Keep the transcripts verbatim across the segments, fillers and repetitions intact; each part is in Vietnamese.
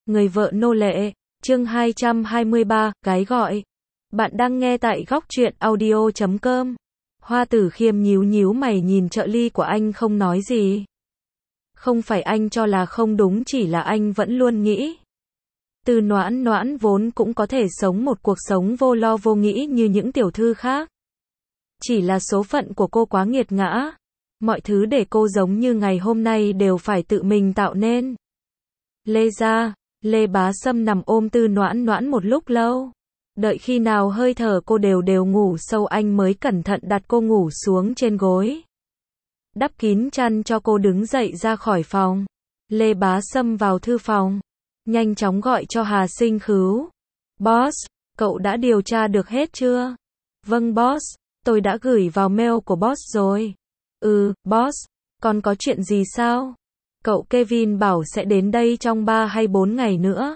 Người vợ nô lệ, chương hai trăm hai mươi ba, gái gọi. Bạn đang nghe tại góc truyện audio chấm com. Hoa Tử Khiêm nhíu nhíu mày nhìn trợ lý của anh không nói gì. Không phải anh cho là không đúng, chỉ là anh vẫn luôn nghĩ. Từ Noãn Noãn vốn cũng có thể sống một cuộc sống vô lo vô nghĩ như những tiểu thư khác. Chỉ là số phận của cô quá nghiệt ngã. Mọi thứ để cô giống như ngày hôm nay đều phải tự mình tạo nên. Lê gia, Lê Bá Sâm nằm ôm Tư Noãn Noãn một lúc lâu. Đợi khi nào hơi thở cô đều đều ngủ sâu anh mới cẩn thận đặt cô ngủ xuống trên gối. Đắp kín chăn cho cô đứng dậy ra khỏi phòng. Lê Bá Sâm vào thư phòng. Nhanh chóng gọi cho Hà Sinh Khứu. Boss, cậu đã điều tra được hết chưa? Vâng boss, tôi đã gửi vào mail của boss rồi. Ừ, boss, còn có chuyện gì sao? Cậu Kevin bảo sẽ đến đây trong ba hay bốn ngày nữa.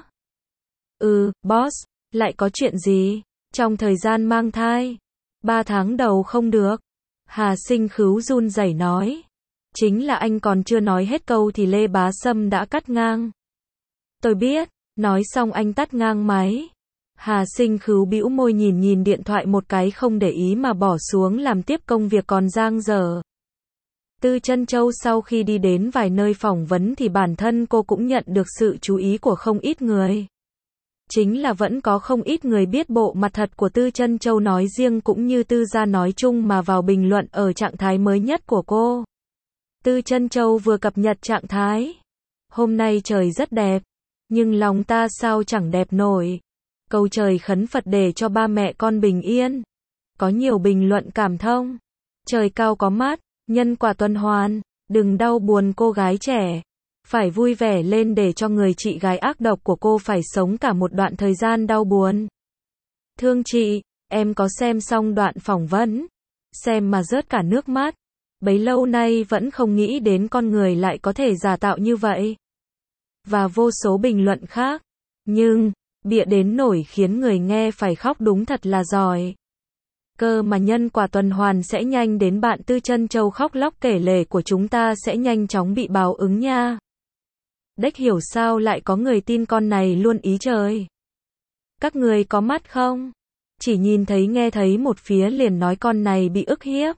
Ừ, boss, lại có chuyện gì? Trong thời gian mang thai. ba tháng đầu không được. Hà Sinh Khứu run rẩy nói. Chính là anh còn chưa nói hết câu thì Lê Bá Sâm đã cắt ngang. Tôi biết, nói xong anh tắt ngang máy. Hà Sinh Khứu bĩu môi nhìn nhìn điện thoại một cái không để ý mà bỏ xuống làm tiếp công việc còn dang dở. Tư Trân Châu sau khi đi đến vài nơi phỏng vấn thì bản thân cô cũng nhận được sự chú ý của không ít người. Chính là vẫn có không ít người biết bộ mặt thật của Tư Trân Châu nói riêng cũng như Tư gia nói chung mà vào bình luận ở trạng thái mới nhất của cô. Tư Trân Châu vừa cập nhật trạng thái. Hôm nay trời rất đẹp, nhưng lòng ta sao chẳng đẹp nổi. Cầu trời khấn Phật để cho ba mẹ con bình yên. Có nhiều bình luận cảm thông. Trời cao có mát, nhân quả tuần hoàn, đừng đau buồn cô gái trẻ. Phải vui vẻ lên để cho người chị gái ác độc của cô phải sống cả một đoạn thời gian đau buồn. Thương chị, em có xem xong đoạn phỏng vấn. Xem mà rớt cả nước mắt. Bấy lâu nay vẫn không nghĩ đến con người lại có thể giả tạo như vậy. Và vô số bình luận khác. Nhưng, bịa đến nổi khiến người nghe phải khóc đúng thật là giỏi. Cơ mà nhân quả tuần hoàn sẽ nhanh đến, bạn Tư Trân Châu khóc lóc kể lể của chúng ta sẽ nhanh chóng bị báo ứng nha. Đếch hiểu sao lại có người tin con này luôn ý trời. Các người có mắt không? Chỉ nhìn thấy nghe thấy một phía liền nói con này bị ức hiếp.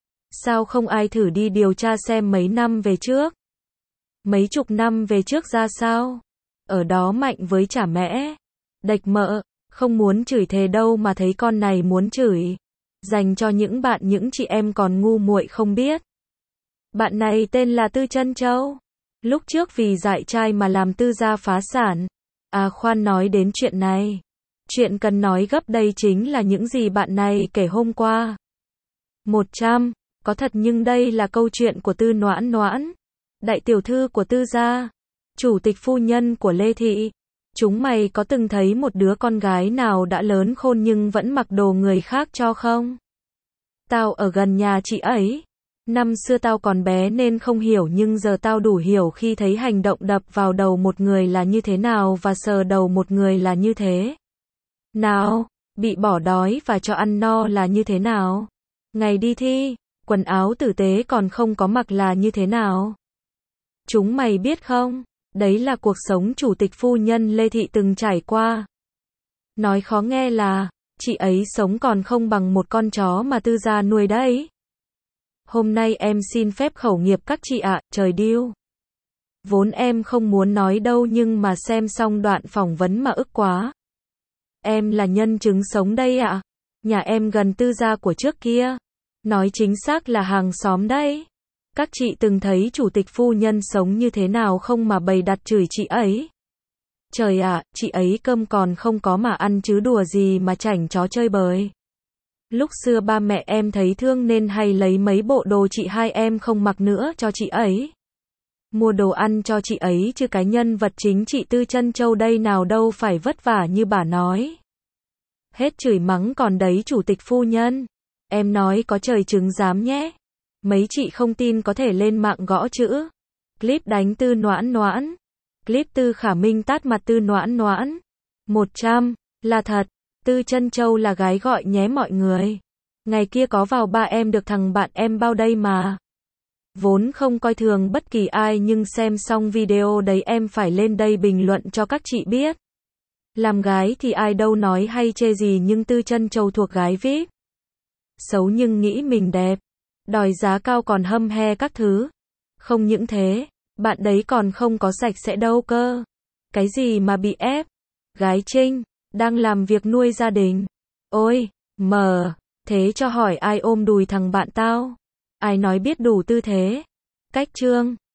Sao không ai thử đi điều tra xem mấy năm về trước? Mấy chục năm về trước ra sao? Ở đó mạnh với chả mẽ. Đệch mợ, không muốn chửi thề đâu mà thấy con này muốn chửi. Dành cho những bạn những chị em còn ngu muội không biết. Bạn này tên là Tư Trân Châu. Lúc trước vì dại trai mà làm Tư gia phá sản. À khoan, nói đến chuyện này. Chuyện cần nói gấp đây chính là những gì bạn này kể hôm qua. một trăm, có thật nhưng đây là câu chuyện của Tư Noãn Noãn. Đại tiểu thư của Tư gia. Chủ tịch phu nhân của Lê Thị. Chúng mày có từng thấy một đứa con gái nào đã lớn khôn nhưng vẫn mặc đồ người khác cho không? Tao ở gần nhà chị ấy. Năm xưa tao còn bé nên không hiểu nhưng giờ tao đủ hiểu khi thấy hành động đập vào đầu một người là như thế nào và sờ đầu một người là như thế nào, bị bỏ đói và cho ăn no là như thế nào. Ngày đi thi, quần áo tử tế còn không có mặc là như thế nào. Chúng mày biết không? Đấy là cuộc sống chủ tịch phu nhân Lê Thị từng trải qua. Nói khó nghe là, chị ấy sống còn không bằng một con chó mà Tư gia nuôi đấy. Hôm nay em xin phép khẩu nghiệp các chị ạ, trời điêu. Vốn em không muốn nói đâu nhưng mà xem xong đoạn phỏng vấn mà ức quá. Em là nhân chứng sống đây ạ. Nhà em gần Tư gia của trước kia. Nói chính xác là hàng xóm đấy. Các chị từng thấy chủ tịch phu nhân sống như thế nào không mà bày đặt chửi chị ấy. Trời ạ, chị ấy cơm còn không có mà ăn chứ đùa gì mà chảnh chó chơi bời. Lúc xưa ba mẹ em thấy thương nên hay lấy mấy bộ đồ chị hai em không mặc nữa cho chị ấy. Mua đồ ăn cho chị ấy chứ cái nhân vật chính chị Tư Trân Châu đây nào đâu phải vất vả như bà nói. Hết chửi mắng còn đấy chủ tịch phu nhân. Em nói có trời chứng giám nhé. Mấy chị không tin có thể lên mạng gõ chữ. Clip đánh Tư Noãn Noãn. Clip Tư Khả Minh tát mặt Tư Noãn Noãn. một trăm, là thật. Tư Trân Châu là gái gọi nhé mọi người. Ngày kia có vào ba em được thằng bạn em bao đây mà. Vốn không coi thường bất kỳ ai nhưng xem xong video đấy em phải lên đây bình luận cho các chị biết. Làm gái thì ai đâu nói hay chê gì nhưng tư chân trâu thuộc gái vi ai pi. Xấu nhưng nghĩ mình đẹp. Đòi giá cao còn hâm he các thứ. Không những thế, bạn đấy còn không có sạch sẽ đâu cơ. Cái gì mà bị ép? Gái Trinh, đang làm việc nuôi gia đình. Ôi, mờ, thế cho hỏi ai ôm đùi thằng bạn tao? Ai nói biết đủ tư thế? Cách trương.